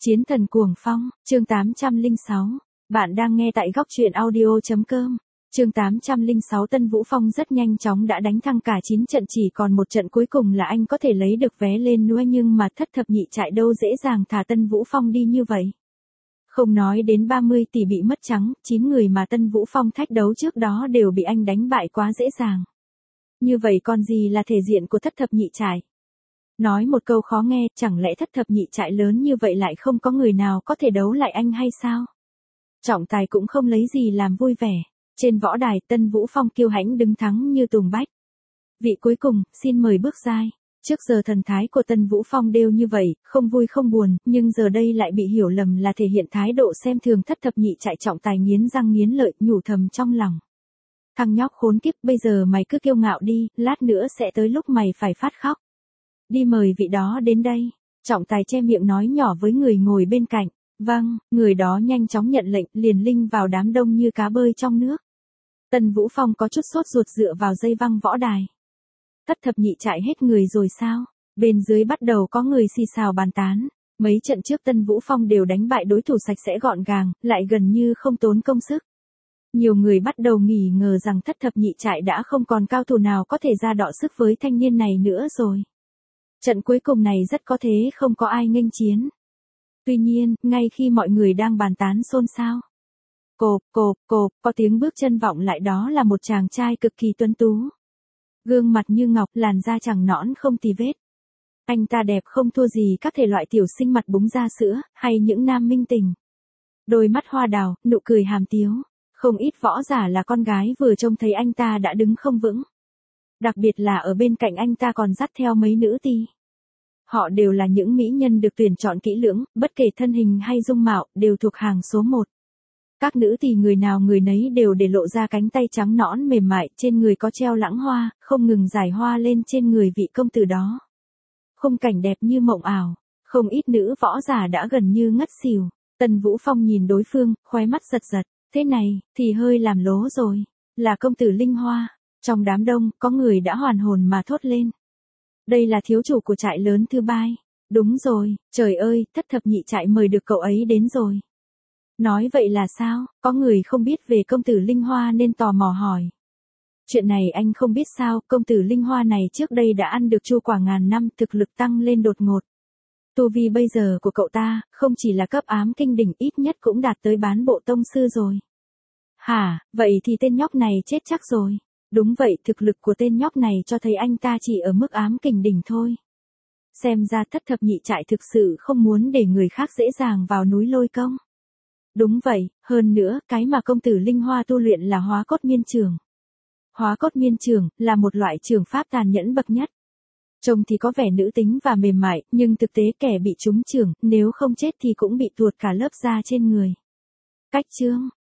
Chiến thần cuồng phong, chương 806. Bạn đang nghe tại góc truyện audio.com. Chương 806 Tân Vũ Phong rất nhanh chóng đã đánh thăng cả 9 trận, chỉ còn một trận cuối cùng là anh có thể lấy được vé lên núi, nhưng mà thất thập nhị trại đâu dễ dàng thả Tân Vũ Phong đi như vậy. Không nói đến 30 tỷ bị mất trắng, 9 người mà Tân Vũ Phong thách đấu trước đó đều bị anh đánh bại quá dễ dàng. Như vậy còn gì là thể diện của thất thập nhị trại? Nói một câu khó nghe, chẳng lẽ thất thập nhị trại lớn như vậy lại không có người nào có thể đấu lại anh hay sao? Trọng tài cũng không lấy gì làm vui vẻ. Trên võ đài, Tân Vũ Phong kiêu hãnh đứng thắng như tùng bách. Vị cuối cùng, xin mời bước giai. Trước giờ thần thái của Tân Vũ Phong đều như vậy, không vui không buồn, nhưng giờ đây lại bị hiểu lầm là thể hiện thái độ xem thường thất thập nhị trại. Trọng tài nghiến răng nghiến lợi, nhủ thầm trong lòng. Thằng nhóc khốn kiếp, bây giờ mày cứ kiêu ngạo đi, lát nữa sẽ tới lúc mày phải phát khóc. Đi mời vị đó đến đây. Trọng tài che miệng nói nhỏ với người ngồi bên cạnh. Vâng, người đó nhanh chóng nhận lệnh, liền linh vào đám đông như cá bơi trong nước. Tân Vũ Phong có chút sốt ruột dựa vào dây văng võ đài. Thất thập nhị trại hết người rồi sao? Bên dưới bắt đầu có người xì xào bàn tán. Mấy trận trước Tân Vũ Phong đều đánh bại đối thủ sạch sẽ gọn gàng, lại gần như không tốn công sức. Nhiều người bắt đầu nghi ngờ rằng thất thập nhị trại đã không còn cao thủ nào có thể ra đọ sức với thanh niên này nữa rồi. Trận cuối cùng này rất có thể không có ai nghênh chiến. Tuy nhiên, ngay khi mọi người đang bàn tán xôn xao, cộp, có tiếng bước chân vọng lại, đó là một chàng trai cực kỳ tuấn tú. Gương mặt như ngọc, làn da chẳng nõn không tì vết. Anh ta đẹp không thua gì các thể loại tiểu sinh mặt búng da sữa, hay những nam minh tình. Đôi mắt hoa đào, nụ cười hàm tiếu. Không ít võ giả là con gái vừa trông thấy anh ta đã đứng không vững. Đặc biệt là ở bên cạnh anh ta còn dắt theo mấy nữ tỳ. Họ đều là những mỹ nhân được tuyển chọn kỹ lưỡng, bất kể thân hình hay dung mạo, đều thuộc hàng số 1. Các nữ tỳ người nào người nấy đều để lộ ra cánh tay trắng nõn mềm mại, trên người có treo lãng hoa, không ngừng rải hoa lên trên người vị công tử đó. Khung cảnh đẹp như mộng ảo, không ít nữ võ giả đã gần như ngất xỉu. Tân Vũ Phong nhìn đối phương, khóe mắt giật giật, thế này, thì hơi làm lố rồi, là công tử Linh Hoa. Trong đám đông, có người đã hoàn hồn mà thốt lên. Đây là thiếu chủ của trại lớn Thư Bai. Đúng rồi, trời ơi, thất thập nhị trại mời được cậu ấy đến rồi. Nói vậy là sao, có người không biết về công tử Linh Hoa nên tò mò hỏi. Chuyện này anh không biết sao, công tử Linh Hoa này trước đây đã ăn được chu quả ngàn năm, thực lực tăng lên đột ngột. Tu vi bây giờ của cậu ta, không chỉ là cấp ám kinh đỉnh, ít nhất cũng đạt tới bán bộ tông sư rồi. Hả, vậy thì tên nhóc này chết chắc rồi. Đúng vậy, thực lực của tên nhóc này cho thấy anh ta chỉ ở mức ám kình đỉnh thôi. Xem ra thất thập nhị trại thực sự không muốn để người khác dễ dàng vào núi Lôi Công. Đúng vậy, hơn nữa, cái mà công tử Linh Hoa tu luyện là hóa cốt miên trường. Hóa cốt miên trường là một loại trường pháp tàn nhẫn bậc nhất. Trông thì có vẻ nữ tính và mềm mại, nhưng thực tế kẻ bị trúng trường, nếu không chết thì cũng bị tuột cả lớp da trên người. Cách chương,